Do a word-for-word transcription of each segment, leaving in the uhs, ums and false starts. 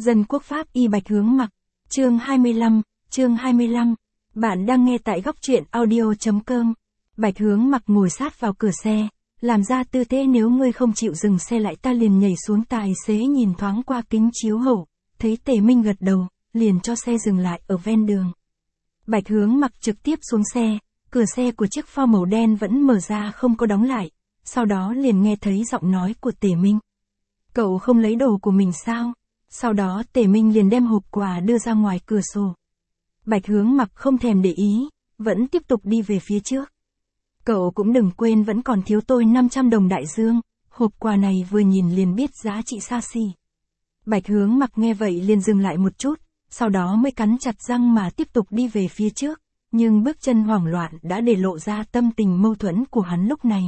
Dân quốc Pháp y Bạch Hướng Mặc, chương hai mươi lăm, chương hai mươi lăm. Bạn đang nghe tại góc truyện audio.com. Bạch Hướng Mặc ngồi sát vào cửa xe, làm ra tư thế nếu ngươi không chịu dừng xe lại ta liền nhảy xuống. Tài xế nhìn thoáng qua kính chiếu hậu, thấy Tề Minh gật đầu, liền cho xe dừng lại ở ven đường. Bạch Hướng Mặc trực tiếp xuống xe, cửa xe của chiếc Ford màu đen vẫn mở ra không có đóng lại, sau đó liền nghe thấy giọng nói của Tề Minh. Cậu không lấy đồ của mình sao? Sau đó Tề Minh liền đem hộp quà đưa ra ngoài cửa sổ. Bạch Hướng Mặc không thèm để ý, vẫn tiếp tục đi về phía trước. Cậu cũng đừng quên vẫn còn thiếu tôi năm trăm đồng đại dương, hộp quà này vừa nhìn liền biết giá trị xa xỉ. Bạch Hướng Mặc nghe vậy liền dừng lại một chút, sau đó mới cắn chặt răng mà tiếp tục đi về phía trước, nhưng bước chân hoảng loạn đã để lộ ra tâm tình mâu thuẫn của hắn lúc này.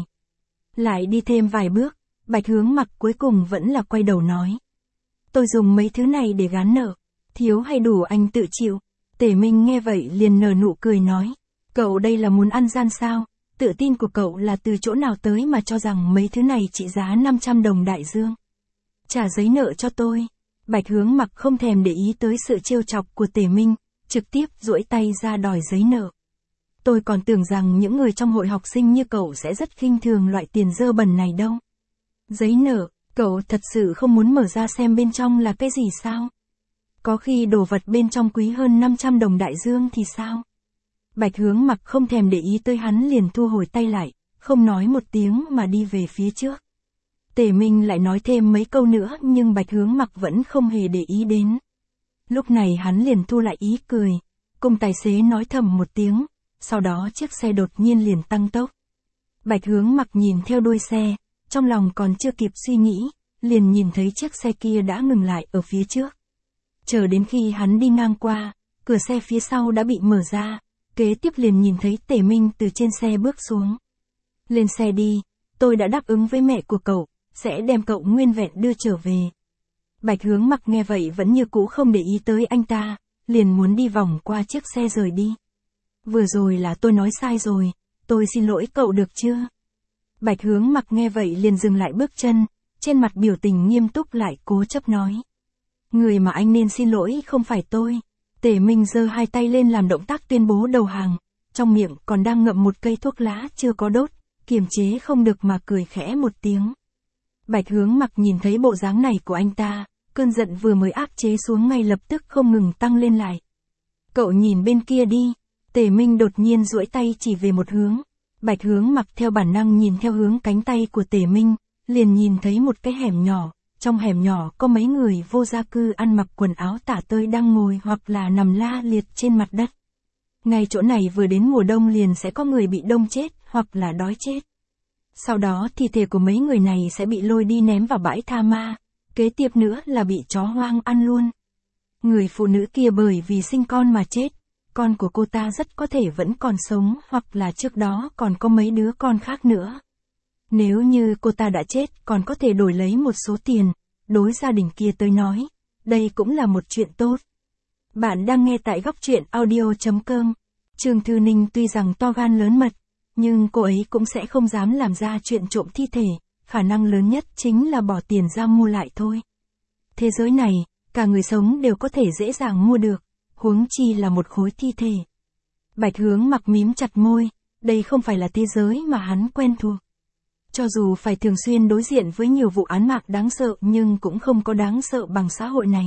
Lại đi thêm vài bước, Bạch Hướng Mặc cuối cùng vẫn là quay đầu nói. Tôi dùng mấy thứ này để gán nợ, thiếu hay đủ anh tự chịu. Tề Minh nghe vậy liền nở nụ cười nói. Cậu đây là muốn ăn gian sao? Tự tin của cậu là từ chỗ nào tới mà cho rằng mấy thứ này trị giá năm trăm đồng đại dương? Trả giấy nợ cho tôi. Bạch Hướng Mặc không thèm để ý tới sự trêu chọc của Tề Minh, trực tiếp duỗi tay ra đòi giấy nợ. Tôi còn tưởng rằng những người trong hội học sinh như cậu sẽ rất khinh thường loại tiền dơ bẩn này đâu. Giấy nợ, cậu thật sự không muốn mở ra xem bên trong là cái gì sao? Có khi đồ vật bên trong quý hơn năm trăm đồng đại dương thì sao? Bạch Hướng Mặc không thèm để ý tới hắn liền thu hồi tay lại, không nói một tiếng mà đi về phía trước. Tề Minh lại nói thêm mấy câu nữa nhưng Bạch Hướng Mặc vẫn không hề để ý đến. Lúc này hắn liền thu lại ý cười, cùng tài xế nói thầm một tiếng, sau đó chiếc xe đột nhiên liền tăng tốc. Bạch Hướng Mặc nhìn theo đuôi xe, trong lòng còn chưa kịp suy nghĩ, liền nhìn thấy chiếc xe kia đã ngừng lại ở phía trước. Chờ đến khi hắn đi ngang qua, cửa xe phía sau đã bị mở ra, kế tiếp liền nhìn thấy Tề Minh từ trên xe bước xuống. Lên xe đi, tôi đã đáp ứng với mẹ của cậu, sẽ đem cậu nguyên vẹn đưa trở về. Bạch Hướng Mặc nghe vậy vẫn như cũ không để ý tới anh ta, liền muốn đi vòng qua chiếc xe rời đi. Vừa rồi là tôi nói sai rồi, tôi xin lỗi cậu được chưa? Bạch Hướng Mặc nghe vậy liền dừng lại bước chân, trên mặt biểu tình nghiêm túc lại cố chấp nói. Người mà anh nên xin lỗi không phải tôi. Tề Minh giơ hai tay lên làm động tác tuyên bố đầu hàng, trong miệng còn đang ngậm một cây thuốc lá chưa có đốt, kiềm chế không được mà cười khẽ một tiếng. Bạch Hướng Mặc nhìn thấy bộ dáng này của anh ta, cơn giận vừa mới áp chế xuống ngay lập tức không ngừng tăng lên lại. Cậu nhìn bên kia đi. Tề Minh đột nhiên duỗi tay chỉ về một hướng. Bạch Hướng Mặc theo bản năng nhìn theo hướng cánh tay của Tề Minh, liền nhìn thấy một cái hẻm nhỏ, trong hẻm nhỏ có mấy người vô gia cư ăn mặc quần áo tả tơi đang ngồi hoặc là nằm la liệt trên mặt đất. Ngay chỗ này vừa đến mùa đông liền sẽ có người bị đông chết hoặc là đói chết. Sau đó thi thể của mấy người này sẽ bị lôi đi ném vào bãi tha ma, kế tiếp nữa là bị chó hoang ăn luôn. Người phụ nữ kia bởi vì sinh con mà chết. Con của cô ta rất có thể vẫn còn sống hoặc là trước đó còn có mấy đứa con khác nữa. Nếu như cô ta đã chết còn có thể đổi lấy một số tiền, đối gia đình kia tới nói, đây cũng là một chuyện tốt. Bạn đang nghe tại góc truyện audio.com. Trương Thư Ninh tuy rằng to gan lớn mật, nhưng cô ấy cũng sẽ không dám làm ra chuyện trộm thi thể, khả năng lớn nhất chính là bỏ tiền ra mua lại thôi. Thế giới này, cả người sống đều có thể dễ dàng mua được. Huống chi là một khối thi thể. Bạch Hướng Mặc mím chặt môi, đây không phải là thế giới mà hắn quen thuộc. Cho dù phải thường xuyên đối diện với nhiều vụ án mạng đáng sợ nhưng cũng không có đáng sợ bằng xã hội này.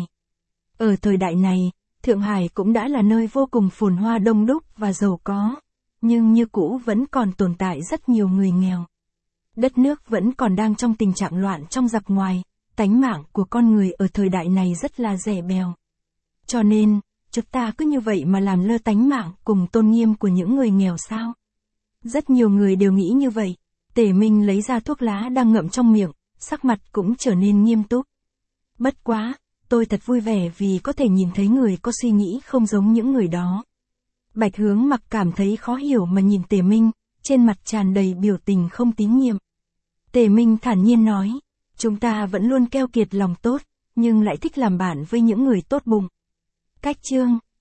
Ở thời đại này, Thượng Hải cũng đã là nơi vô cùng phồn hoa đông đúc và giàu có, nhưng như cũ vẫn còn tồn tại rất nhiều người nghèo. Đất nước vẫn còn đang trong tình trạng loạn trong giặc ngoài, tánh mạng của con người ở thời đại này rất là rẻ bèo. Cho nên, chúng ta cứ như vậy mà làm lơ tánh mạng cùng tôn nghiêm của những người nghèo sao? Rất nhiều người đều nghĩ như vậy. Tề Minh lấy ra thuốc lá đang ngậm trong miệng, sắc mặt cũng trở nên nghiêm túc. Bất quá, tôi thật vui vẻ vì có thể nhìn thấy người có suy nghĩ không giống những người đó. Bạch Hướng Mặc cảm thấy khó hiểu mà nhìn Tề Minh, trên mặt tràn đầy biểu tình không tín nhiệm. Tề Minh thản nhiên nói, chúng ta vẫn luôn keo kiệt lòng tốt, nhưng lại thích làm bạn với những người tốt bụng. Cách chương